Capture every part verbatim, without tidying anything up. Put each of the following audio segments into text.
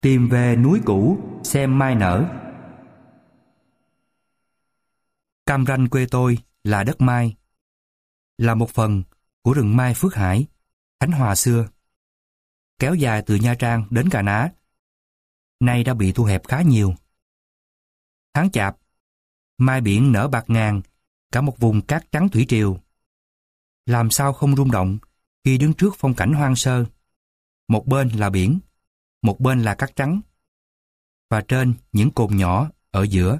Tìm về núi cũ xem mai nở. Cam Ranh quê tôi là đất mai, là một phần của rừng mai Phước Hải, Khánh Hòa xưa, kéo dài từ Nha Trang đến Cà Ná, nay đã bị thu hẹp khá nhiều. Tháng Chạp, mai biển nở bạt ngàn cả một vùng cát trắng thủy triều. Làm sao không rung động khi đứng trước phong cảnh hoang sơ. Một bên là biển, một bên là cát trắng, và trên những cồn nhỏ ở giữa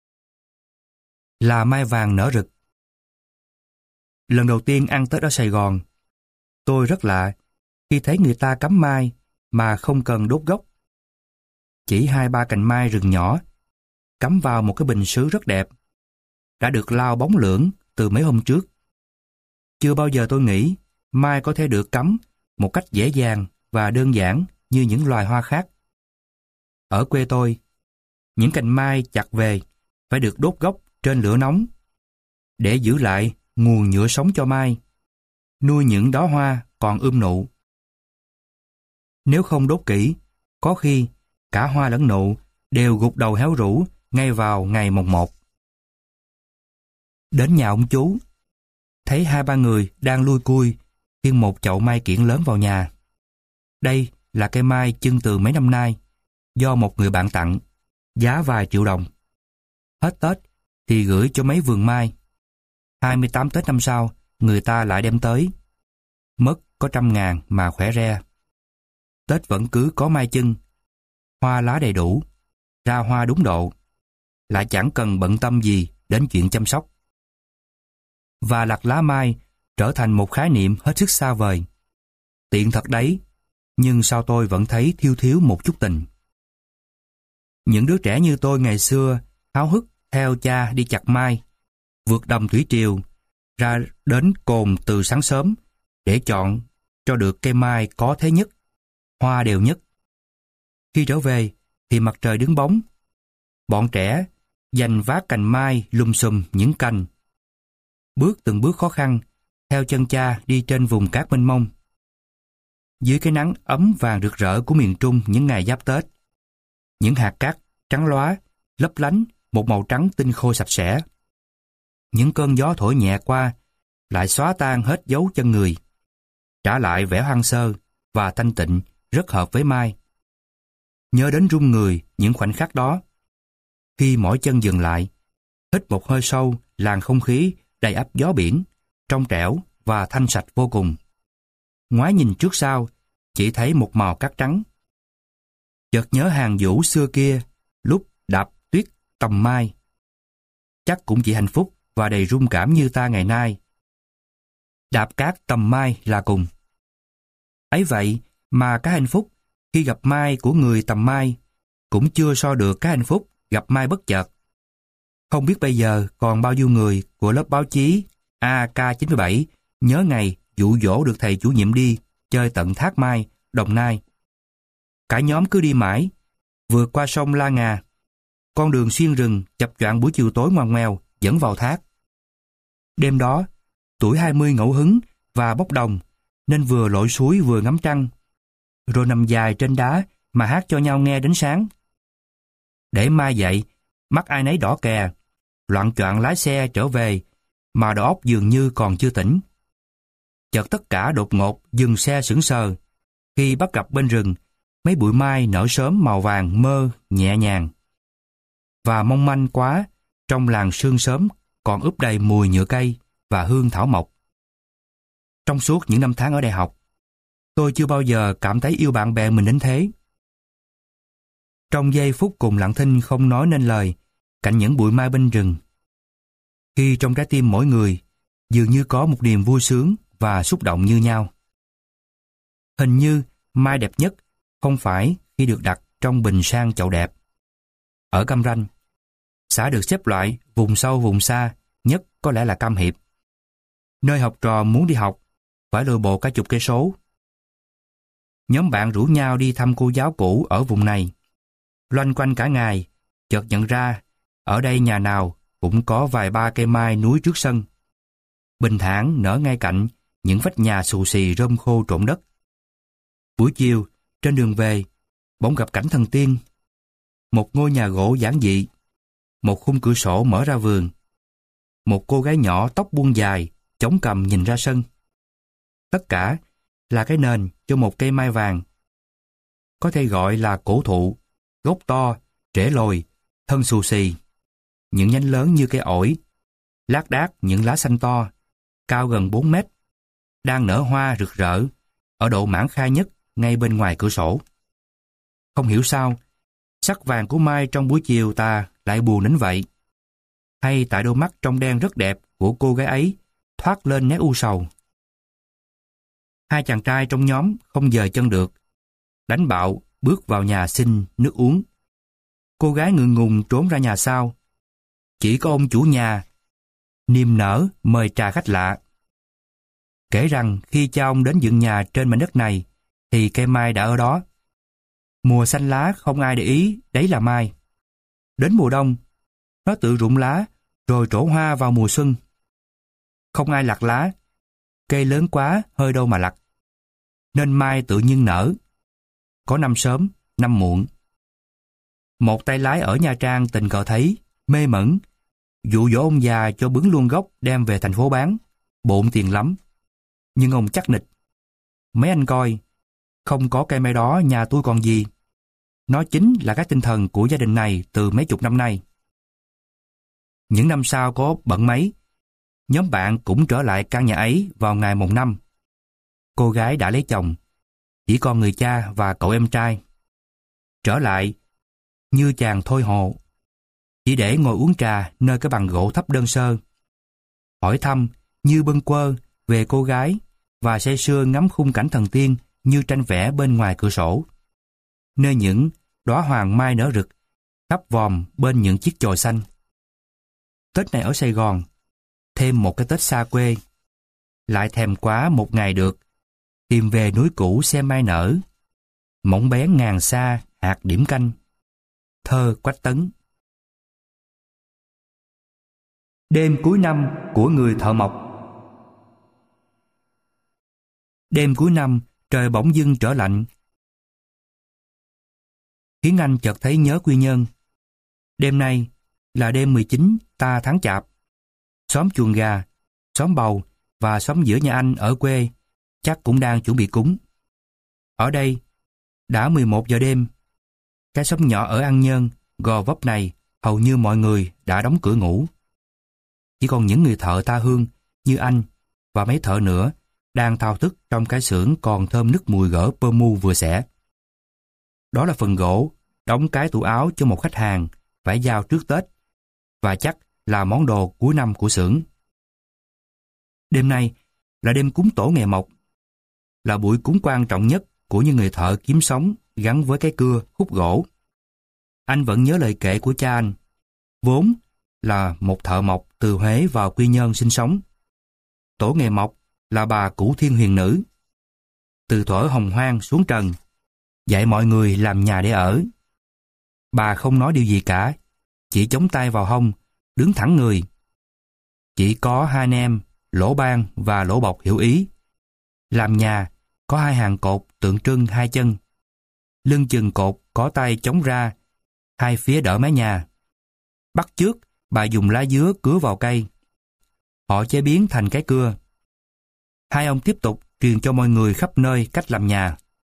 là mai vàng nở rực. Lần đầu tiên ăn Tết ở Sài Gòn, tôi rất lạ khi thấy người ta cắm mai mà không cần đốt gốc. Chỉ hai ba cành mai rừng nhỏ cắm vào một cái bình sứ rất đẹp, đã được lau bóng lưỡng từ mấy hôm trước. Chưa bao giờ tôi nghĩ mai có thể được cắm một cách dễ dàng và đơn giản như những loài hoa khác. Ở quê tôi, những cành mai chặt về phải được đốt gốc trên lửa nóng để giữ lại nguồn nhựa sống cho mai, nuôi những đóa hoa còn ươm nụ. Nếu không đốt kỹ, có khi cả hoa lẫn nụ đều gục đầu héo rũ ngay vào ngày mồng một. Đến nhà ông chú, thấy hai ba người đang lui cui khiêng một chậu mai kiển lớn vào nhà. Đây là cây mai chưng từ mấy năm nay, do một người bạn tặng, giá vài triệu đồng. Hết Tết thì gửi cho mấy vườn mai. hai mươi tám Tết năm sau, người ta lại đem tới. Mất có trăm ngàn mà khỏe re. Tết vẫn cứ có mai chưng, hoa lá đầy đủ, ra hoa đúng độ, lại chẳng cần bận tâm gì đến chuyện chăm sóc. Và lặt lá mai trở thành một khái niệm hết sức xa vời. Tiện thật đấy, nhưng sao tôi vẫn thấy thiếu thiếu một chút tình. Những đứa trẻ như tôi ngày xưa háo hức theo cha đi chặt mai, vượt đầm thủy triều, ra đến cồn từ sáng sớm để chọn cho được cây mai có thế nhất, hoa đều nhất. Khi trở về thì mặt trời đứng bóng. Bọn trẻ giành vác cành mai lum xùm những cành, bước từng bước khó khăn theo chân cha đi trên vùng cát mênh mông. Dưới cái nắng ấm vàng rực rỡ của miền Trung những ngày giáp Tết, những hạt cát trắng lóa lấp lánh một màu trắng tinh khôi sạch sẽ. Những cơn gió thổi nhẹ qua lại xóa tan hết dấu chân người, trả lại vẻ hoang sơ và thanh tịnh rất hợp với mai. Nhớ đến run người những khoảnh khắc đó, khi mỗi chân dừng lại, hít một hơi sâu làn không khí đầy ắp gió biển, trong trẻo và thanh sạch vô cùng. Ngoái nhìn trước sau, chỉ thấy một màu cát trắng. Chợt nhớ hàng vũ xưa kia, lúc đạp tuyết tầm mai. Chắc cũng chỉ hạnh phúc và đầy rung cảm như ta ngày nay. Đạp cát tầm mai là cùng. Ấy vậy mà cái hạnh phúc khi gặp mai của người tầm mai cũng chưa so được cái hạnh phúc gặp mai bất chợt. Không biết bây giờ còn bao nhiêu người của lớp báo chí A K chín bảy nhớ ngày dụ dỗ được thầy chủ nhiệm đi chơi tận Thác Mai, Đồng Nai. Cả nhóm cứ đi mãi, vượt qua sông La Ngà, con đường xuyên rừng chập choạng buổi chiều tối ngoằn ngoèo dẫn vào thác. Đêm đó, tuổi hai mươi ngẫu hứng và bốc đồng, nên vừa lội suối vừa ngắm trăng, rồi nằm dài trên đá mà hát cho nhau nghe đến sáng. Để mai dậy, mắt ai nấy đỏ kè, loạng choạng lái xe trở về, mà đầu óc dường như còn chưa tỉnh. Chợt tất cả đột ngột dừng xe sững sờ, khi bắt gặp bên rừng mấy bụi mai nở sớm màu vàng mơ nhẹ nhàng. Và mong manh quá, trong làn sương sớm còn ướp đầy mùi nhựa cây và hương thảo mộc. Trong suốt những năm tháng ở đại học, tôi chưa bao giờ cảm thấy yêu bạn bè mình đến thế. Trong giây phút cùng lặng thinh không nói nên lời, cạnh những bụi mai bên rừng, khi trong trái tim mỗi người dường như có một niềm vui sướng và xúc động như nhau. Hình như mai đẹp nhất không phải khi được đặt trong bình sang chậu đẹp. Ở Cam Ranh, xã được xếp loại vùng sâu vùng xa nhất có lẽ là Cam Hiệp, nơi học trò muốn đi học phải lội bộ cả chục cây số. Nhóm bạn rủ nhau đi thăm cô giáo cũ ở vùng này. Loanh quanh cả ngày, chợt nhận ra ở đây nhà nào cũng có vài ba cây mai núi trước sân, bình thản nở ngay cạnh những vách nhà xù xì rơm khô trộn đất. Buổi chiều, trên đường về, bỗng gặp cảnh thần tiên. Một ngôi nhà gỗ giản dị, một khung cửa sổ mở ra vườn, một cô gái nhỏ tóc buông dài, chống cằm nhìn ra sân. Tất cả là cái nền cho một cây mai vàng. Có thể gọi là cổ thụ, gốc to, rễ lồi, thân xù xì, những nhánh lớn như cây ổi, lác đác những lá xanh to, cao gần bốn mét, đang nở hoa rực rỡ ở độ mãn khai nhất ngay bên ngoài cửa sổ. Không hiểu sao, sắc vàng của mai trong buổi chiều tà lại buồn đến vậy. Hay tại đôi mắt trong đen rất đẹp của cô gái ấy thoát lên nét u sầu. Hai chàng trai trong nhóm không dời chân được, đánh bạo bước vào nhà xin nước uống. Cô gái ngượng ngùng trốn ra nhà sau. Chỉ có ông chủ nhà niềm nở mời trà khách lạ. Kể rằng khi cha ông đến dựng nhà trên mảnh đất này thì cây mai đã ở đó. Mùa xanh lá không ai để ý đấy là mai. Đến mùa đông, nó tự rụng lá rồi trổ hoa vào mùa xuân. Không ai lặt lá, cây lớn quá hơi đâu mà lặt. Nên mai tự nhiên nở. Có năm sớm, năm muộn. Một tay lái ở Nha Trang tình cờ thấy, mê mẩn, dụ dỗ ông già cho bứng luôn gốc đem về thành phố bán, bộn tiền lắm. Nhưng ông chắc nịch. Mấy anh coi, không có cây mai đó nhà tôi còn gì. Nó chính là cái tinh thần của gia đình này từ mấy chục năm nay. Những năm sau có bận mấy, nhóm bạn cũng trở lại căn nhà ấy vào ngày mùng năm. Cô gái đã lấy chồng, chỉ còn người cha và cậu em trai. Trở lại, như chàng thôi hồ, chỉ để ngồi uống trà nơi cái bàn gỗ thấp đơn sơ. Hỏi thăm như bâng quơ về cô gái và say sưa ngắm khung cảnh thần tiên như tranh vẽ bên ngoài cửa sổ. Nơi những đóa hoàng mai nở rực, khắp vòm bên những chiếc chòi xanh. Tết này ở Sài Gòn, thêm một cái Tết xa quê. Lại thèm quá một ngày được, tìm về núi cũ xem mai nở. Mỏng bé ngàn xa hạt điểm canh. Thơ Quách Tấn. Đêm cuối năm của người thợ mộc. Đêm cuối năm, trời bỗng dưng trở lạnh, khiến anh chợt thấy nhớ quy nhơn. Đêm nay là đêm mười chín ta tháng chạp. Xóm Chuồng Gà, xóm Bầu và xóm giữa nhà anh ở quê chắc cũng đang chuẩn bị cúng. Ở đây, đã mười một giờ đêm. Cái xóm nhỏ ở An Nhơn, Gò Vấp này hầu như mọi người đã đóng cửa ngủ. Chỉ còn những người thợ tha hương như anh và mấy thợ nữa đang thao thức trong cái xưởng còn thơm nức mùi gỡ pơ mu vừa xẻ. Đó là phần gỗ đóng cái tủ áo cho một khách hàng phải giao trước Tết, và chắc là món đồ cuối năm của xưởng. Đêm nay là đêm cúng tổ nghề mộc, là buổi cúng quan trọng nhất của những người thợ kiếm sống gắn với cái cưa, khúc gỗ. Anh vẫn nhớ lời kể của cha anh, vốn là một thợ mộc từ Huế vào Quy Nhơn sinh sống. Tổ nghề mộc là bà Cửu Thiên Huyền Nữ. Từ thuở hồng hoang xuống trần, dạy mọi người làm nhà để ở. Bà không nói điều gì cả, chỉ chống tay vào hông, đứng thẳng người. Chỉ có hai anh em, Lỗ Ban và Lỗ Bọc hiểu ý. Làm nhà có hai hàng cột tượng trưng hai chân. Lưng chừng cột có tay chống ra, hai phía đỡ mái nhà. Bắt chước, bà dùng lá dứa cứa vào cây. Họ chế biến thành cái cưa. Hai ông tiếp tục truyền cho mọi người khắp nơi cách làm nhà.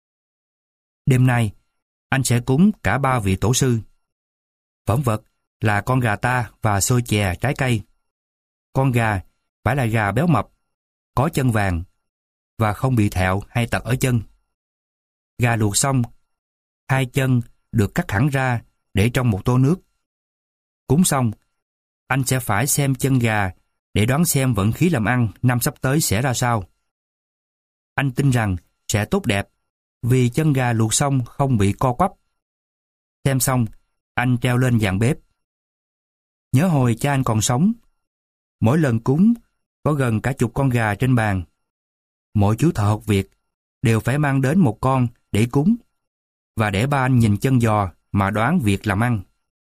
Đêm nay, anh sẽ cúng cả ba vị tổ sư. Phẩm vật là con gà ta và xôi chè trái cây. Con gà phải là gà béo mập, có chân vàng và không bị thẹo hay tật ở chân. Gà luộc xong, hai chân được cắt hẳn ra để trong một tô nước. Cúng xong, anh sẽ phải xem chân gà để đoán xem vận khí làm ăn năm sắp tới sẽ ra sao. Anh tin rằng sẽ tốt đẹp vì chân gà luộc xong không bị co quắp. Xem xong, anh treo lên giàn bếp. Nhớ hồi cha anh còn sống, mỗi lần cúng có gần cả chục con gà trên bàn. Mỗi chú thợ học việc đều phải mang đến một con để cúng và để ba anh nhìn chân giò mà đoán việc làm ăn.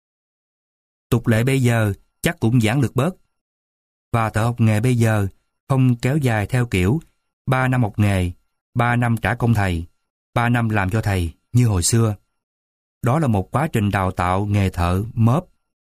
Tục lệ bây giờ chắc cũng giản lược bớt, và thợ học nghề bây giờ không kéo dài theo kiểu ba năm học nghề, ba năm trả công thầy, ba năm làm cho thầy như hồi xưa. Đó là một quá trình đào tạo nghề thợ mớp.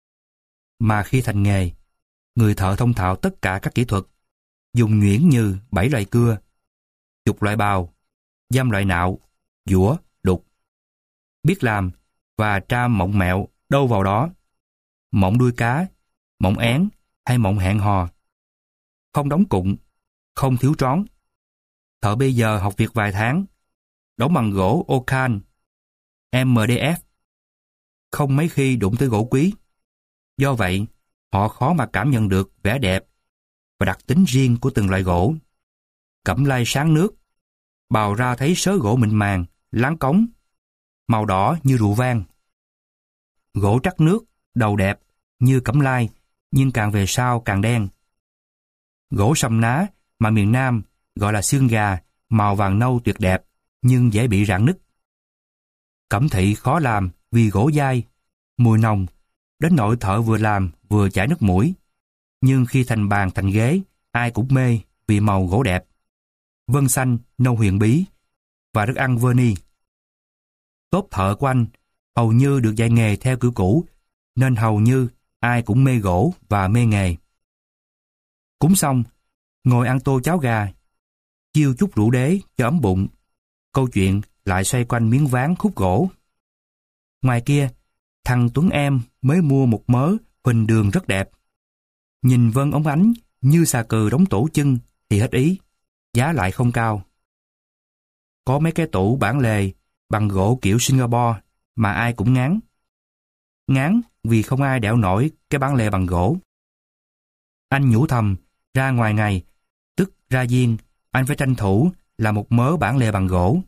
Mà khi thành nghề, người thợ thông thạo tất cả các kỹ thuật, dùng nhuyễn như bảy loại cưa, chục loại bào, dăm loại nạo, dũa, đục. Biết làm và tra mộng mẹo đâu vào đó. Mộng đuôi cá, mộng én hay mộng hẹn hò. Không đóng cụm, không thiếu trón. Thợ bây giờ học việc vài tháng, đóng bằng gỗ Okan, em đê ép. Không mấy khi đụng tới gỗ quý. Do vậy, họ khó mà cảm nhận được vẻ đẹp và đặc tính riêng của từng loại gỗ. Cẩm lai sáng nước, bào ra thấy sớ gỗ mịn màng, láng cống, màu đỏ như rượu vang. Gỗ trắc nước, đầu đẹp như cẩm lai, nhưng càng về sau càng đen. Gỗ sầm ná mà miền Nam gọi là xương gà, màu vàng nâu tuyệt đẹp, nhưng dễ bị rạn nứt. Cẩm thị khó làm vì gỗ dai, mùi nồng, đến nỗi thợ vừa làm vừa chảy nước mũi. Nhưng khi thành bàn thành ghế, ai cũng mê vì màu gỗ đẹp. Vân xanh, nâu huyền bí và rất ăn verni. Tốt thợ của anh hầu như được dạy nghề theo kiểu cũ, nên hầu như ai cũng mê gỗ và mê nghề. Cúng xong, ngồi ăn tô cháo gà, chiêu chút rượu đế cho ấm bụng. Câu chuyện lại xoay quanh miếng ván khúc gỗ. Ngoài kia, thằng Tuấn em mới mua một mớ huỳnh đường rất đẹp. Nhìn vân ống ánh như xà cừ đóng tổ chân thì hết ý, giá lại không cao. Có mấy cái tủ bản lề bằng gỗ kiểu Singapore mà ai cũng ngán. Ngán vì không ai đẽo nổi cái bản lề bằng gỗ. Anh nhủ thầm, ra ngoài ngày, tức ra Diên, anh phải tranh thủ là một mớ bản lề bằng gỗ.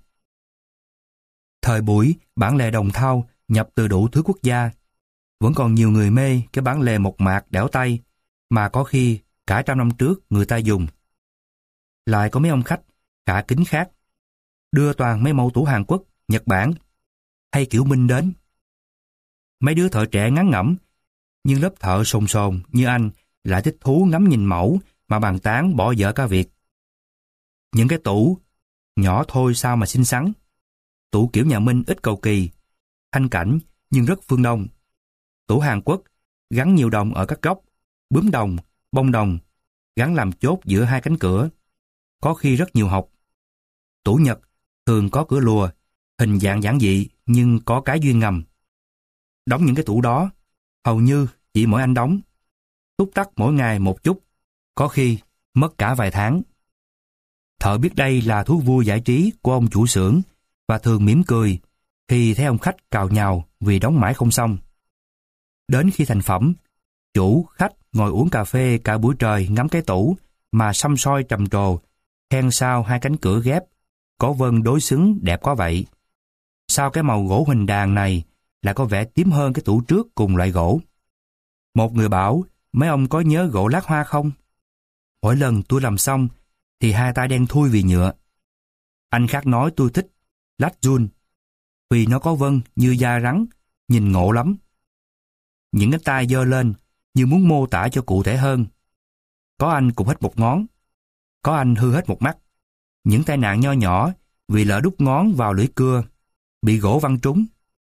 Thời buổi bản lề đồng thau nhập từ đủ thứ quốc gia, vẫn còn nhiều người mê cái bản lề một mạc đẽo tay mà có khi cả trăm năm trước người ta dùng. Lại có mấy ông khách cả kính khác, đưa toàn mấy mẫu tủ Hàn Quốc, Nhật Bản hay kiểu Minh đến. Mấy đứa thợ trẻ ngán ngẩm, nhưng lớp thợ sồn sồn như anh lại thích thú ngắm nhìn mẫu mà bàn tán bỏ dở cả việc. Những cái tủ nhỏ thôi sao mà xinh xắn. Tủ kiểu nhà Minh ít cầu kỳ, thanh cảnh nhưng rất phương Đông. Tủ Hàn Quốc gắn nhiều đồng ở các góc, bướm đồng, bông đồng, gắn làm chốt giữa hai cánh cửa, có khi rất nhiều hộc. Tủ Nhật thường có cửa lùa, hình dạng giản dị nhưng có cái duyên ngầm. Đóng những cái tủ đó, hầu như chỉ mỗi anh đóng, túc tắc mỗi ngày một chút, có khi mất cả vài tháng. Thợ biết đây là thú vui giải trí của ông chủ xưởng và thường mỉm cười khi thấy ông khách cào nhào vì đóng mãi không xong. Đến khi thành phẩm, chủ, khách ngồi uống cà phê cả buổi trời ngắm cái tủ mà săm soi trầm trồ, khen sao hai cánh cửa ghép có vân đối xứng đẹp quá vậy. Sao cái màu gỗ huỳnh đàn này lại có vẻ tím hơn cái tủ trước cùng loại gỗ. Một người bảo, mấy ông có nhớ gỗ lát hoa không? Mỗi lần tôi làm xong thì hai tay đen thui vì nhựa. Anh khác nói tôi thích lát giun vì nó có vân như da rắn, nhìn ngộ lắm. Những cái tay giơ lên như muốn mô tả cho cụ thể hơn. Có anh cũng hết một ngón, có anh hư hết một mắt. Những tai nạn nho nhỏ vì lỡ đút ngón vào lưỡi cưa, bị gỗ văng trúng.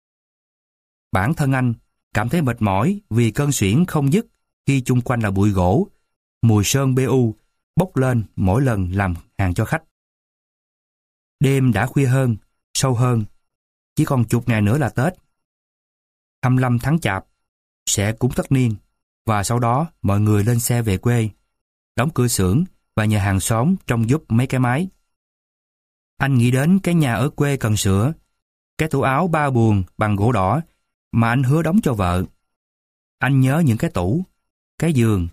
Bản thân anh cảm thấy mệt mỏi vì cơn suyễn không dứt khi chung quanh là bụi gỗ, mùi sơn bê u bốc lên mỗi lần làm hàng cho khách. Đêm đã khuya hơn, sâu hơn, chỉ còn chục ngày nữa là Tết. hai mươi lăm tháng Chạp sẽ cúng tất niên, và sau đó mọi người lên xe về quê, đóng cửa xưởng và nhờ hàng xóm trông giúp mấy cái máy. Anh nghĩ đến cái nhà ở quê cần sửa, cái tủ áo ba buồng bằng gỗ đỏ mà anh hứa đóng cho vợ. Anh nhớ những cái tủ, cái giường,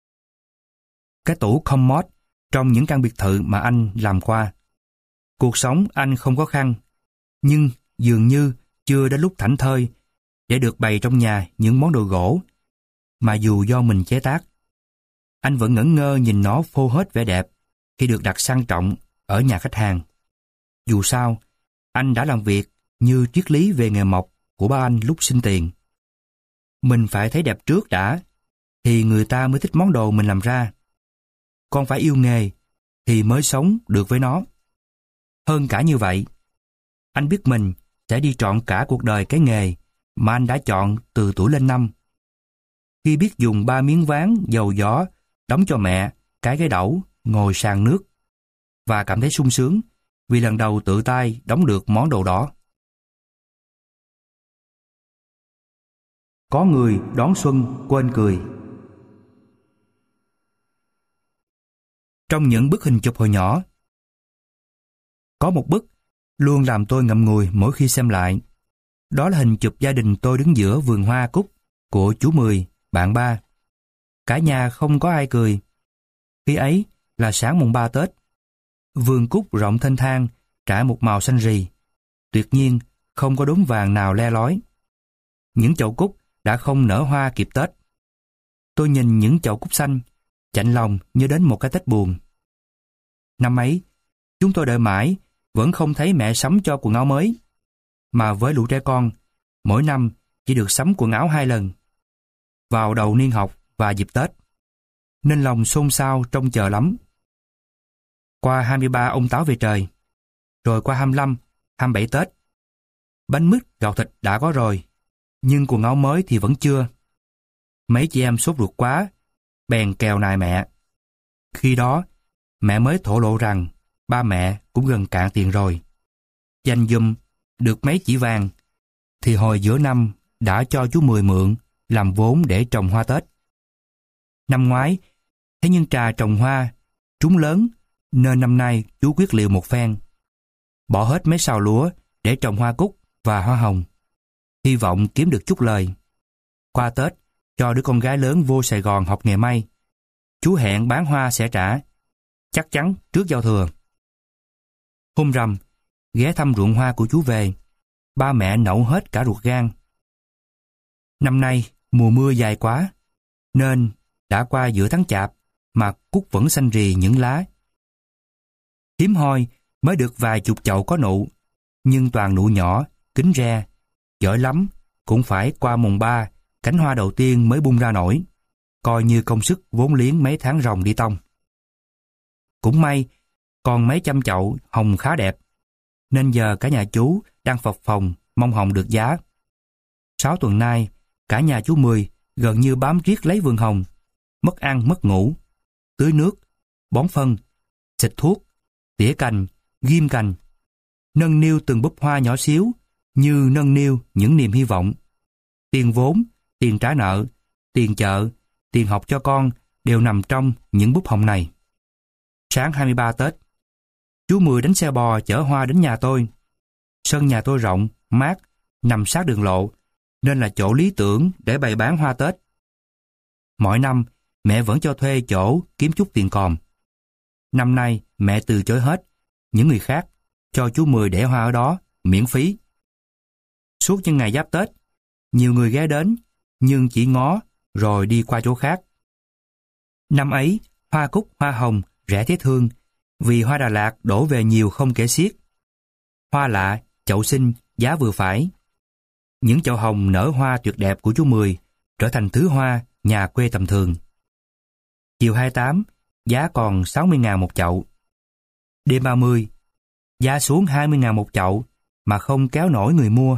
cái tủ commode trong những căn biệt thự mà anh làm qua. Cuộc sống anh không khó khăn, nhưng dường như chưa đến lúc thảnh thơi để được bày trong nhà những món đồ gỗ mà dù do mình chế tác. Anh vẫn ngẩn ngơ nhìn nó phô hết vẻ đẹp khi được đặt sang trọng ở nhà khách hàng. Dù sao, anh đã làm việc như triết lý về nghề mộc của ba anh lúc sinh tiền. Mình phải thấy đẹp trước đã, thì người ta mới thích món đồ mình làm ra. Con phải yêu nghề, thì mới sống được với nó. Hơn cả như vậy, anh biết mình sẽ đi trọn cả cuộc đời cái nghề mà anh đã chọn từ tuổi lên năm. Khi biết dùng ba miếng ván dầu gió đóng cho mẹ cái ghế đẩu ngồi sàn nước và cảm thấy sung sướng vì lần đầu tự tay đóng được món đồ đó. Có người đón xuân quên cười. Trong những bức hình chụp hồi nhỏ, có một bức luôn làm tôi ngậm ngùi mỗi khi xem lại. Đó là hình chụp gia đình tôi đứng giữa vườn hoa cúc của chú Mười, bạn ba. Cả nhà không có ai cười. Khi ấy là sáng mùng ba Tết. Vườn cúc rộng thênh thang, trải một màu xanh rì. Tuyệt nhiên, không có đốm vàng nào le lói. Những chậu cúc đã không nở hoa kịp Tết. Tôi nhìn những chậu cúc xanh, chạnh lòng như đến một cái Tết buồn. Năm ấy, chúng tôi đợi mãi, vẫn không thấy mẹ sắm cho quần áo mới. Mà với lũ trẻ con, mỗi năm chỉ được sắm quần áo hai lần. Vào đầu niên học và dịp Tết. Nên lòng xôn xao trông chờ lắm. Qua hai mươi ba ông Táo về trời, rồi qua hai mươi lăm, hai mươi bảy Tết. Bánh mứt, gạo thịt đã có rồi, nhưng quần áo mới thì vẫn chưa. Mấy chị em sốt ruột quá, bèn kèo nài mẹ. Khi đó, mẹ mới thổ lộ rằng ba mẹ cũng gần cạn tiền rồi. Dành dùm được mấy chỉ vàng, thì hồi giữa năm đã cho chú Mười mượn làm vốn để trồng hoa Tết. Năm ngoái, thế nhưng trà trồng hoa trúng lớn, nên năm nay chú quyết liều một phen. Bỏ hết mấy sào lúa để trồng hoa cúc và hoa hồng, hy vọng kiếm được chút lời. Qua Tết, cho đứa con gái lớn vô Sài Gòn học nghề may. Chú hẹn bán hoa sẽ trả, chắc chắn trước giao thừa. Hôm rằm, ghé thăm ruộng hoa của chú về, ba mẹ nẫu hết cả ruột gan. Năm nay, mùa mưa dài quá, nên đã qua giữa tháng Chạp mà cúc vẫn xanh rì những lá. Hiếm hoi mới được vài chục chậu có nụ, nhưng toàn nụ nhỏ, kính re, giỏi lắm, cũng phải qua mùng ba, cánh hoa đầu tiên mới bung ra nổi, coi như công sức vốn liếng mấy tháng ròng đi tông. Cũng may, còn mấy trăm chậu hồng khá đẹp, nên giờ cả nhà chú đang phập phồng mong hồng được giá. Sáu tuần nay, cả nhà chú Mười gần như bám riết lấy vườn hồng, mất ăn mất ngủ, tưới nước, bón phân, xịt thuốc, tỉa cành, ghim cành, nâng niu từng búp hoa nhỏ xíu như nâng niu những niềm hy vọng. Tiền vốn, tiền trả nợ, tiền chợ, tiền học cho con đều nằm trong những búp hồng này. Sáng hai mươi ba Tết, chú Mười đánh xe bò chở hoa đến nhà tôi. Sân nhà tôi rộng, mát, nằm sát đường lộ, nên là chỗ lý tưởng để bày bán hoa Tết. Mỗi năm, mẹ vẫn cho thuê chỗ kiếm chút tiền còm. Năm nay, mẹ từ chối hết, những người khác cho chú Mười để hoa ở đó, miễn phí. Suốt những ngày giáp Tết, nhiều người ghé đến, nhưng chỉ ngó rồi đi qua chỗ khác. Năm ấy, hoa cúc, hoa hồng rẻ thế thương, vì hoa Đà Lạt đổ về nhiều không kể xiết. Hoa lạ, chậu xinh, giá vừa phải. Những chậu hồng nở hoa tuyệt đẹp của chú Mười trở thành thứ hoa nhà quê tầm thường. Chiều hai mươi tám, giá còn sáu mươi ngàn một chậu. Đêm ba mươi, giá xuống hai mươi ngàn một chậu mà không kéo nổi người mua.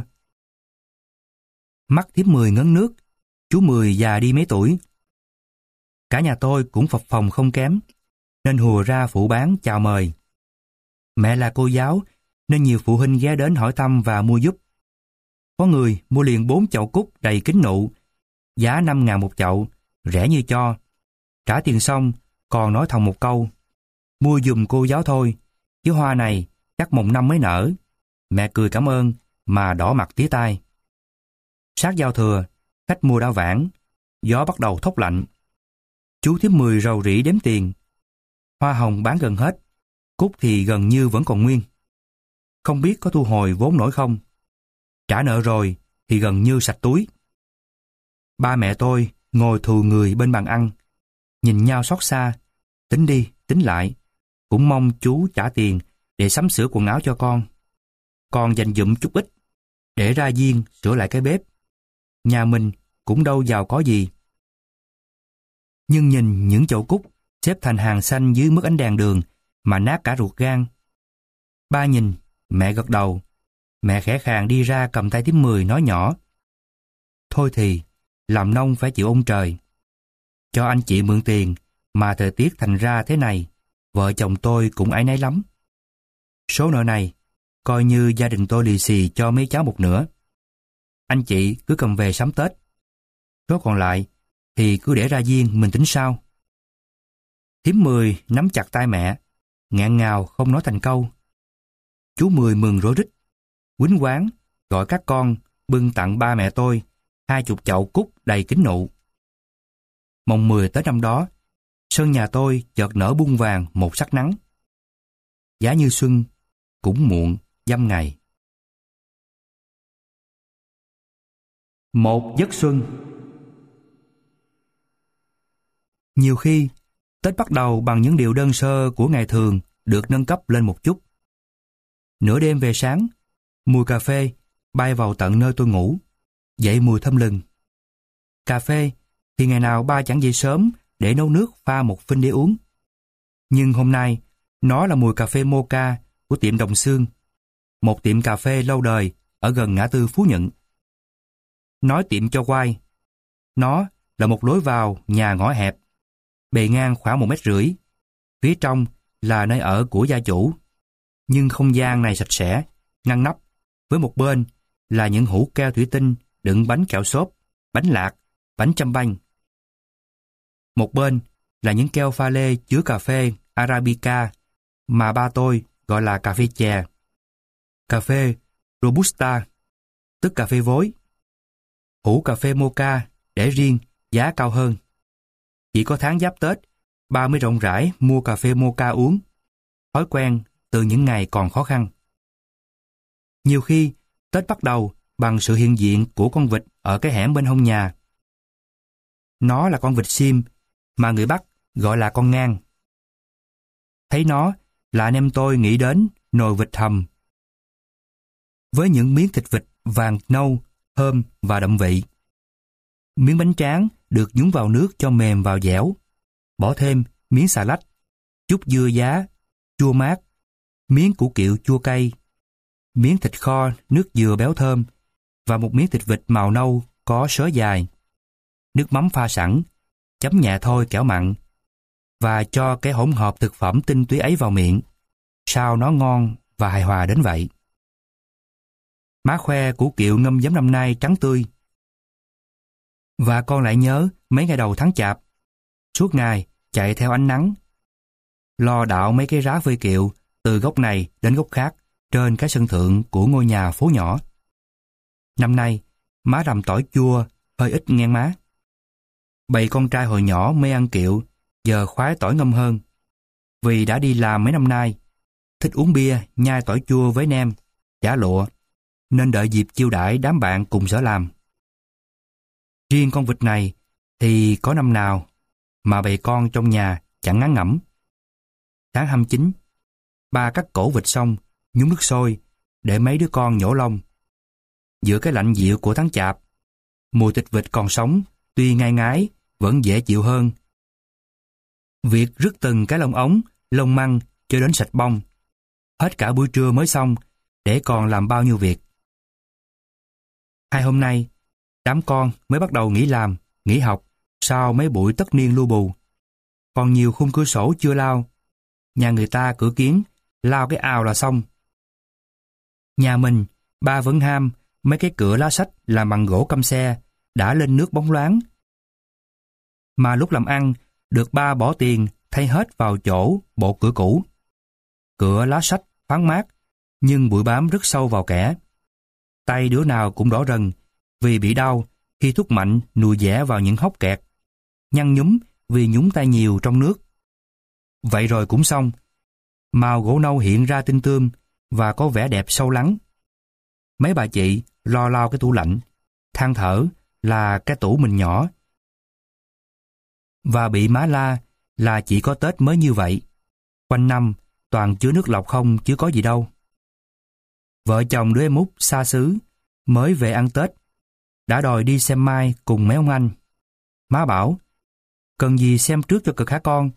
Mắt thím Mười ngấn nước, chú Mười già đi mấy tuổi. Cả nhà tôi cũng phập phồng không kém, nên hùa ra phụ bán chào mời. Mẹ là cô giáo, nên nhiều phụ huynh ghé đến hỏi thăm và mua giúp. Có người mua liền bốn chậu cúc đầy kính nụ, giá năm ngàn một chậu, rẻ như cho. Trả tiền xong, còn nói thầm một câu: mua giùm cô giáo thôi, chứ hoa này chắc mùng năm mới nở. Mẹ cười cảm ơn mà đỏ mặt tía tai. Sát giao thừa, khách mua đã vãng, gió bắt đầu thốc lạnh. Chú thím Mười rầu rĩ đếm tiền. Hoa hồng bán gần hết, cúc thì gần như vẫn còn nguyên. Không biết có thu hồi vốn nổi không. Trả nợ rồi thì gần như sạch túi. Ba mẹ tôi ngồi thù người bên bàn ăn, nhìn nhau xót xa, tính đi tính lại, cũng mong chú trả tiền để sắm sửa quần áo cho con. Còn dành dụm chút ít để ra giên sửa lại cái bếp. Nhà mình cũng đâu giàu có gì. Nhưng nhìn những chậu cúc xếp thành hàng xanh dưới mức ánh đèn đường mà nát cả ruột gan. Ba nhìn, mẹ gật đầu. Mẹ khẽ khàng đi ra cầm tay thím Mười nói nhỏ: Thôi thì, làm nông phải chịu ông trời. Cho anh chị mượn tiền, mà thời tiết thành ra thế này, vợ chồng tôi cũng áy náy lắm. Số nợ này, coi như gia đình tôi lì xì cho mấy cháu một nửa. Anh chị cứ cầm về sắm Tết. Số còn lại, thì cứ để ra riêng mình tính sau. Thím Mười nắm chặt tay mẹ, nghẹn ngào không nói thành câu. Chú Mười mừng rối rít, quýnh quáng, gọi các con bưng tặng ba mẹ tôi hai chục chậu cúc đầy kính nụ. Mồng mười Tết năm đó, sân nhà tôi chợt nở bung vàng một sắc nắng. Giá như xuân, cũng muộn dăm ngày. Một giấc xuân. Nhiều khi, Tết bắt đầu bằng những điều đơn sơ của ngày thường được nâng cấp lên một chút. Nửa đêm về sáng, mùi cà phê bay vào tận nơi tôi ngủ, dậy mùi thơm lừng. Cà phê thì ngày nào ba chẳng dậy sớm để nấu nước pha một phinh để uống. Nhưng hôm nay, nó là mùi cà phê Mocha của tiệm Đồng Xương, một tiệm cà phê lâu đời ở gần ngã tư Phú Nhuận. Nói tiệm cho quay, nó là một lối vào nhà ngõ hẹp, bề ngang khoảng một mét rưỡi. Phía trong là nơi ở của gia chủ, nhưng không gian này sạch sẽ, ngăn nắp, với một bên là những hũ keo thủy tinh đựng bánh kẹo xốp, bánh lạc, bánh chăm banh. Một bên là những keo pha lê chứa cà phê Arabica mà ba tôi gọi là cà phê chè, cà phê Robusta, tức cà phê vối. Hũ cà phê Mocha để riêng, giá cao hơn. Chỉ có tháng Giáp Tết, ba mới rộng rãi mua cà phê Mocha uống. Thói quen từ những ngày còn khó khăn. Nhiều khi, Tết bắt đầu bằng sự hiện diện của con vịt ở cái hẻm bên hông nhà. Nó là con vịt sim mà người Bắc gọi là con ngang. Thấy nó là anh em tôi nghĩ đến nồi vịt hầm với những miếng thịt vịt vàng nâu, thơm và đậm vị. Miếng bánh tráng được nhúng vào nước cho mềm vào dẻo. Bỏ thêm miếng xà lách, chút dưa giá, chua mát, miếng củ kiệu chua cay, miếng thịt kho nước dừa béo thơm và một miếng thịt vịt màu nâu có sớ dài. Nước mắm pha sẵn, chấm nhẹ thôi kẻo mặn, và cho cái hỗn hợp thực phẩm tinh túy ấy vào miệng. Sao nó ngon và hài hòa đến vậy. Má khoe củ kiệu ngâm giấm năm nay trắng tươi. Và con lại nhớ mấy ngày đầu tháng Chạp, suốt ngày chạy theo ánh nắng, lo đạo mấy cái rá phơi kiệu từ góc này đến góc khác trên cái sân thượng của ngôi nhà phố nhỏ. Năm nay, má rằm tỏi chua hơi ít ngang má. Bầy con trai hồi nhỏ mê ăn kiệu, giờ khoái tỏi ngâm hơn. Vì đã đi làm mấy năm nay, thích uống bia nhai tỏi chua với nem, chả lụa, nên đợi dịp chiêu đãi đám bạn cùng sở làm. Riêng con vịt này thì có năm nào mà bầy con trong nhà chẳng ngán ngẩm. Tháng hai mươi chín, ba cắt cổ vịt xong, nhúng nước sôi để mấy đứa con nhổ lông. Giữa cái lạnh dịu của tháng Chạp, mùi thịt vịt còn sống tuy ngai ngái vẫn dễ chịu hơn. Việc rứt từng cái lông ống, lông măng cho đến sạch bông. Hết cả buổi trưa mới xong để còn làm bao nhiêu việc. Hai hôm nay, đám con mới bắt đầu nghỉ làm, nghỉ học sau mấy buổi tất niên lu bù. Còn nhiều khung cửa sổ chưa lau. Nhà người ta cửa kiến, lau cái ào là xong. Nhà mình, ba vẫn ham mấy cái cửa lá sách làm bằng gỗ căm xe đã lên nước bóng loáng. Mà lúc làm ăn, được ba bỏ tiền thay hết vào chỗ bộ cửa cũ. Cửa lá sách thoáng mát, nhưng bụi bám rất sâu vào kẽ. Tay đứa nào cũng đỏ rần vì bị đau khi thúc mạnh nùi dẻ vào những hốc kẹt, nhăn nhúm vì nhúng tay nhiều trong nước. Vậy rồi cũng xong. Màu gỗ nâu hiện ra tinh tươm và có vẻ đẹp sâu lắng. Mấy bà chị lo lau cái tủ lạnh, than thở là cái tủ mình nhỏ. Và bị má la là chỉ có Tết mới như vậy. Quanh năm toàn chứa nước lọc không chứ có gì đâu. Vợ chồng đứa em út xa xứ mới về ăn Tết đã đòi đi xem mai cùng mấy ông anh. Má bảo, cần gì xem trước cho cực hả con?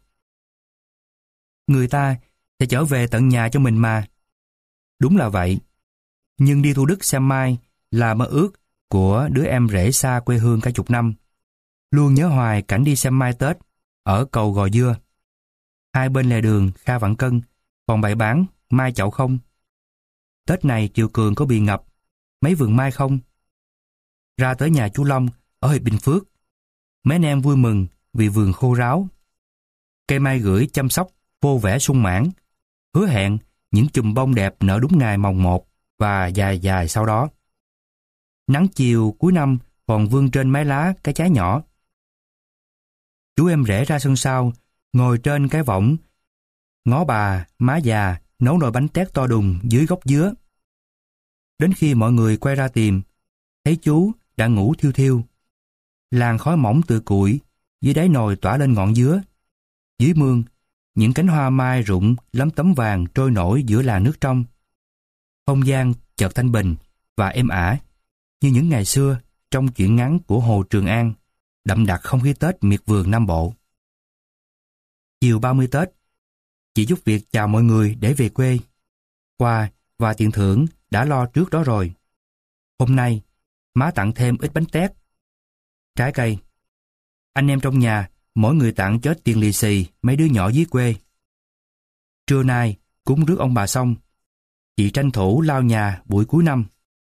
Người ta sẽ trở về tận nhà cho mình mà. Đúng là vậy. Nhưng đi Thủ Đức xem mai là mơ ước của đứa em rể xa quê hương cả chục năm. Luôn nhớ hoài cảnh đi xem mai Tết ở cầu Gò Dưa. Hai bên lề đường Kha Vạn Cân còn bày bán mai chậu không. Tết này triều cường có bị ngập mấy vườn mai không? Ra tới nhà chú Long ở huyện Bình Phước, mấy anh em vui mừng vì vườn khô ráo. Cây mai gửi chăm sóc vô vẻ sung mãn, hứa hẹn những chùm bông đẹp nở đúng ngày mồng một và dài dài sau đó. Nắng chiều cuối năm còn vương trên mái lá cái trái nhỏ. Chú em rể ra sân sau, ngồi trên cái võng, ngó bà, má già, nấu nồi bánh tét to đùng dưới gốc dứa. Đến khi mọi người quay ra tìm, thấy chú đã ngủ thiêu thiêu. Làn khói mỏng từ củi dưới đáy nồi tỏa lên ngọn dứa. Dưới mương, những cánh hoa mai rụng lấm tấm vàng trôi nổi giữa làn nước trong. Không gian chợt thanh bình và êm ả như những ngày xưa trong truyện ngắn của Hồ Trường An, đậm đặc không khí Tết miệt vườn Nam Bộ. Chiều ba mươi Tết, chị giúp việc chào mọi người để về quê. Quà và tiền thưởng đã lo trước đó rồi. Hôm nay, má tặng thêm ít bánh tét, trái cây. Anh em trong nhà, mỗi người tặng cho ít tiền lì xì mấy đứa nhỏ dưới quê. Trưa nay, cúng rước ông bà xong, chị tranh thủ lau nhà buổi cuối năm.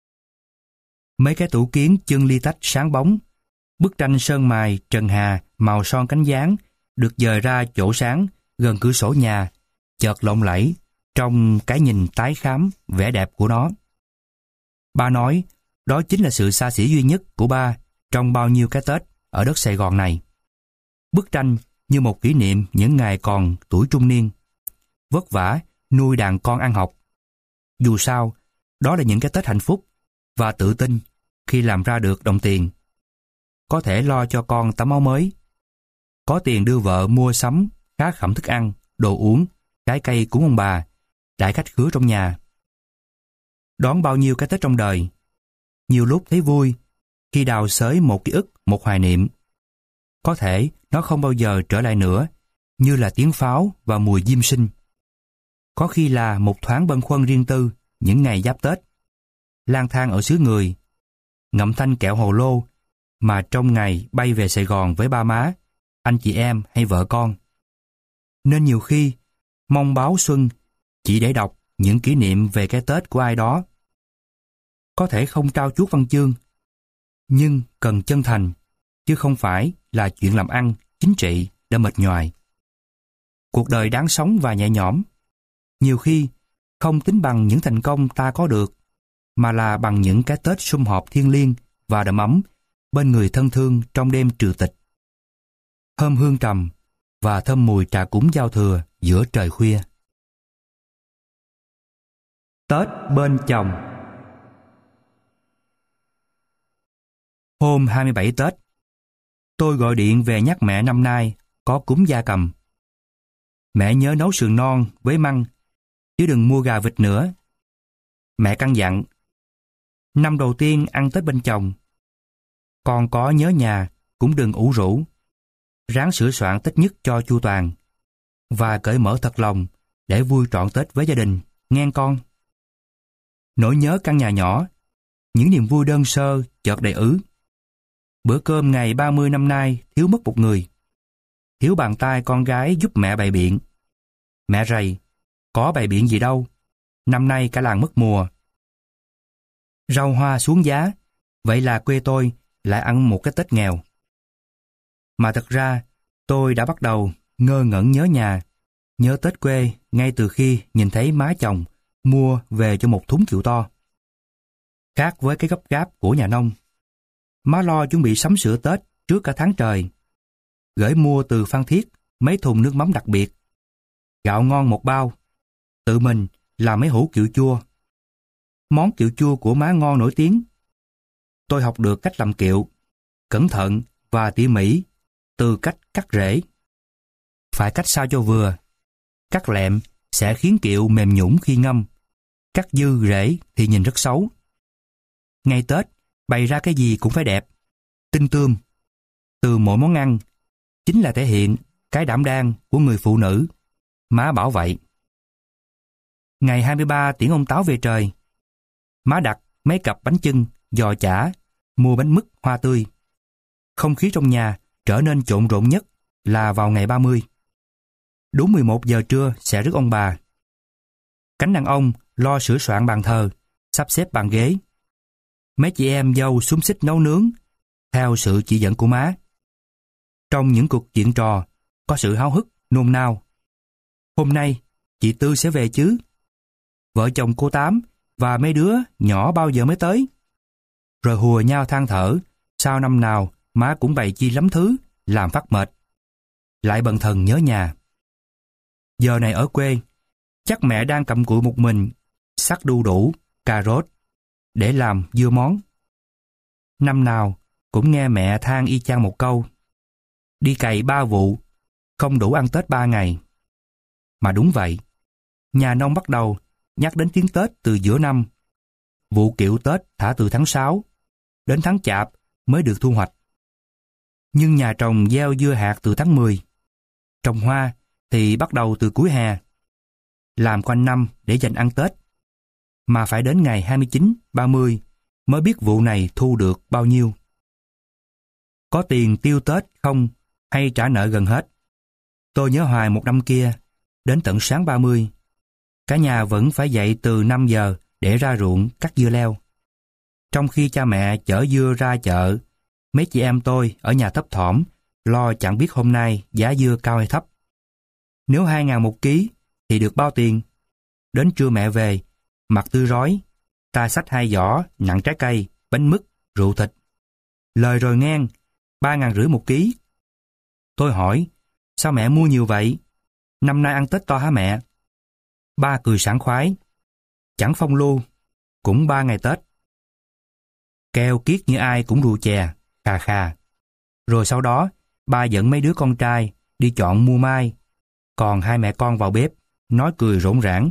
Mấy cái tủ kiến chân ly tách sáng bóng, bức tranh sơn mài trần hà màu son cánh gián được dời ra chỗ sáng gần cửa sổ nhà, chợt lộng lẫy trong cái nhìn tái khám vẻ đẹp của nó. Ba nói đó chính là sự xa xỉ duy nhất của ba trong bao nhiêu cái Tết ở đất Sài Gòn này. Bức tranh như một kỷ niệm những ngày còn tuổi trung niên, vất vả nuôi đàn con ăn học. Dù sao, đó là những cái Tết hạnh phúc và tự tin khi làm ra được đồng tiền. Có thể lo cho con tấm áo mới, có tiền đưa vợ mua sắm khá khẩm thức ăn, đồ uống, trái cây cúng ông bà, đãi khách khứa trong nhà. Đón bao nhiêu cái Tết trong đời, nhiều lúc thấy vui khi đào xới một ký ức, một hoài niệm. Có thể nó không bao giờ trở lại nữa, như là tiếng pháo và mùi diêm sinh. Có khi là một thoáng bâng khuâng riêng tư những ngày giáp Tết, lang thang ở xứ người, ngậm thanh kẹo hồ lô mà trong ngày bay về Sài Gòn với ba má, anh chị em hay vợ con. Nên nhiều khi mong báo xuân chỉ để đọc những kỷ niệm về cái Tết của ai đó. Có thể không trao chuốt văn chương, nhưng cần chân thành, chứ không phải là chuyện làm ăn, chính trị đã mệt nhoài. Cuộc đời đáng sống và nhẹ nhõm, nhiều khi không tính bằng những thành công ta có được, mà là bằng những cái Tết sum họp thiêng liêng và đầm ấm bên người thân thương trong đêm trừ tịch. Thơm hương trầm và thơm mùi trà cúng giao thừa giữa trời khuya. Tết bên chồng. Hôm hai mươi bảy Tết, tôi gọi điện về nhắc mẹ năm nay có cúm gia cầm. Mẹ nhớ nấu sườn non với măng, chứ đừng mua gà vịt nữa. Mẹ căn dặn, năm đầu tiên ăn Tết bên chồng, con có nhớ nhà cũng đừng ủ rũ, ráng sửa soạn Tết nhất cho chu toàn, và cởi mở thật lòng để vui trọn Tết với gia đình, nghe con. Nỗi nhớ căn nhà nhỏ, những niềm vui đơn sơ chợt đầy ứ. Bữa cơm ngày ba mươi năm nay thiếu mất một người. Thiếu bàn tay con gái giúp mẹ bày biện. Mẹ rầy, có bày biện gì đâu, năm nay cả làng mất mùa. Rau hoa xuống giá, vậy là quê tôi lại ăn một cái Tết nghèo. Mà thật ra, tôi đã bắt đầu ngơ ngẩn nhớ nhà, nhớ Tết quê ngay từ khi nhìn thấy má chồng mua về cho một thúng kiệu to. Khác với cái gấp gáp của nhà nông, má lo chuẩn bị sắm sửa Tết trước cả tháng trời. Gửi mua từ Phan Thiết mấy thùng nước mắm đặc biệt, gạo ngon một bao, tự mình làm mấy hũ kiệu chua. Món kiệu chua của má ngon nổi tiếng. Tôi học được cách làm kiệu, cẩn thận và tỉ mỉ, từ cách cắt rễ. Phải cắt sao cho vừa. Cắt lẹm sẽ khiến kiệu mềm nhũn khi ngâm. Cắt dư rễ thì nhìn rất xấu. Ngày Tết, bày ra cái gì cũng phải đẹp, tinh tươm. Từ mỗi món ăn, chính là thể hiện cái đảm đang của người phụ nữ. Má bảo vậy. Ngày hai mươi ba tiễn ông Táo về trời. má đặt mấy cặp bánh chưng, giò chả, mua bánh mứt, hoa tươi. Không khí trong nhà trở nên trộn rộn nhất là vào ngày ba mươi. Đúng mười một giờ trưa sẽ rước ông bà. Cánh đàn ông lo sửa soạn bàn thờ, sắp xếp bàn ghế. Mấy chị em dâu xúm xít nấu nướng, theo sự chỉ dẫn của má. Trong những cuộc chuyện trò, có sự háo hức, nôn nao. Hôm nay, chị Tư sẽ về chứ? Vợ chồng cô Tám và mấy đứa nhỏ bao giờ mới tới? Rồi hùa nhau than thở, sao năm nào má cũng bày chi lắm thứ, làm phát mệt. Lại bần thần nhớ nhà. Giờ này ở quê, chắc mẹ đang cặm cụi một mình, xắt đu đủ, cà rốt, để làm dưa món. Năm nào cũng nghe mẹ than y chang một câu: đi cày ba vụ, không đủ ăn Tết ba ngày. Mà đúng vậy, nhà nông bắt đầu nhắc đến tiếng Tết từ giữa năm. Vụ kiệu Tết thả từ tháng sáu, đến tháng Chạp mới được thu hoạch. Nhưng nhà trồng gieo dưa hạt từ tháng mười. Trồng hoa thì bắt đầu từ cuối hè. Làm quanh năm để dành ăn Tết. Mà phải đến ngày hai mươi chín, ba mươi mới biết vụ này thu được bao nhiêu. Có tiền tiêu Tết không hay trả nợ gần hết. Tôi nhớ hoài một năm kia, đến tận sáng ba mươi, cả nhà vẫn phải dậy từ năm giờ để ra ruộng cắt dưa leo. Trong khi cha mẹ chở dưa ra chợ, mấy chị em tôi ở nhà thấp thỏm, lo chẳng biết hôm nay giá dưa cao hay thấp. Nếu hai ngàn một ký thì được bao tiền. Đến trưa mẹ về, mặt tươi rói, ta xách hai giỏ nặng trái cây, bánh mứt, rượu thịt. Lời rồi ngang, ba ngàn rưỡi một ký. Tôi hỏi, sao mẹ mua nhiều vậy? Năm nay ăn Tết to hả mẹ? Ba cười sảng khoái. Chẳng phong lưu, cũng ba ngày Tết. Keo kiết như ai cũng rượu chè, khà khà. Rồi sau đó, ba dẫn mấy đứa con trai đi chọn mua mai, còn hai mẹ con vào bếp, nói cười rộn rãng.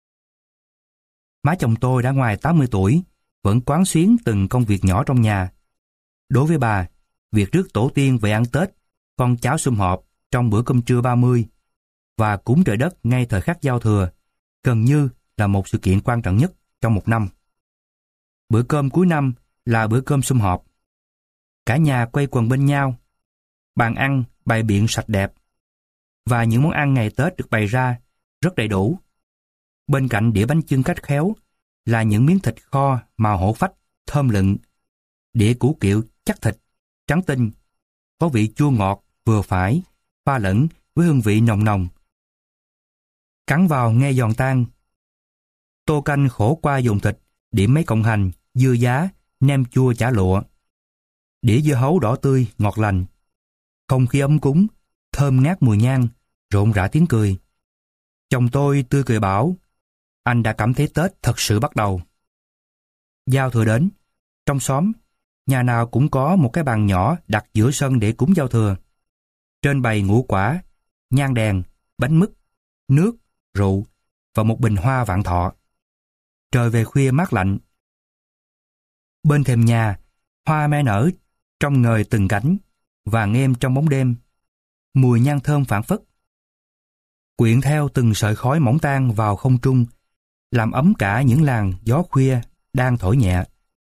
Má chồng tôi đã ngoài tám mươi tuổi, vẫn quán xuyến từng công việc nhỏ trong nhà. Đối với bà, việc rước tổ tiên về ăn Tết, con cháu sum họp trong bữa cơm trưa ba mươi và cúng trời đất ngay thời khắc giao thừa, gần như là một sự kiện quan trọng nhất trong một năm. Bữa cơm cuối năm là bữa cơm sum họp. Cả nhà quây quần bên nhau, bàn ăn bày biện sạch đẹp, và những món ăn ngày Tết được bày ra rất đầy đủ. Bên cạnh đĩa bánh chưng cách khéo là những miếng thịt kho màu hổ phách, thơm lựng, đĩa củ kiệu chắc thịt, trắng tinh, có vị chua ngọt vừa phải, pha lẫn với hương vị nồng nồng. Cắn vào nghe giòn tan. Tô canh khổ qua dùng thịt, điểm mấy cọng hành, dưa giá, nem chua chả lụa. Đĩa dưa hấu đỏ tươi, ngọt lành. Không khí ấm cúng, thơm ngát mùi nhang, rộn rã tiếng cười. Chồng tôi tươi cười bảo, anh đã cảm thấy Tết thật sự bắt đầu. Giao thừa đến, trong xóm, nhà nào cũng có một cái bàn nhỏ đặt giữa sân để cúng giao thừa. Trên bày ngũ quả, nhang đèn, bánh mứt, nước, rượu và một bình hoa vạn thọ. Trời về khuya mát lạnh. Bên thềm nhà, hoa me nở trong ngời từng cánh, vàng êm trong bóng đêm. Mùi nhang thơm phảng phất, quyện theo từng sợi khói mỏng tan vào không trung, làm ấm cả những làn gió khuya đang thổi nhẹ.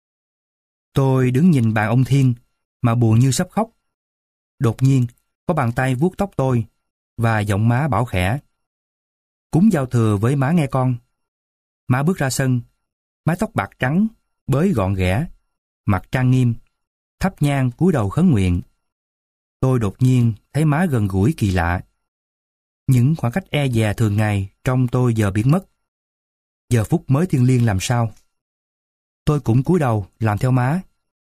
Tôi đứng nhìn bàn ông Thiên mà buồn như sắp khóc. Đột nhiên, có bàn tay vuốt tóc tôi và giọng má bảo khẽ, cúng giao thừa với má nghe con. Má bước ra sân, mái tóc bạc trắng, bới gọn ghẽ, mặt trang nghiêm, thắp nhang cúi đầu khấn nguyện. Tôi đột nhiên thấy má gần gũi kỳ lạ. Những khoảng cách e dè thường ngày trong tôi giờ biến mất. Giờ phút mới thiêng liêng làm sao. Tôi cũng cúi đầu làm theo má.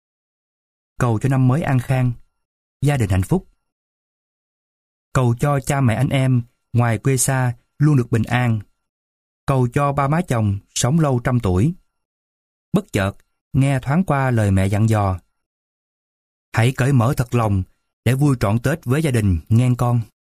Cầu cho năm mới an khang, gia đình hạnh phúc. Cầu cho cha mẹ anh em ngoài quê xa luôn được bình an. Cầu cho ba má chồng sống lâu trăm tuổi. Bất chợt nghe thoáng qua lời mẹ dặn dò, hãy cởi mở thật lòng để vui trọn Tết với gia đình nghe con.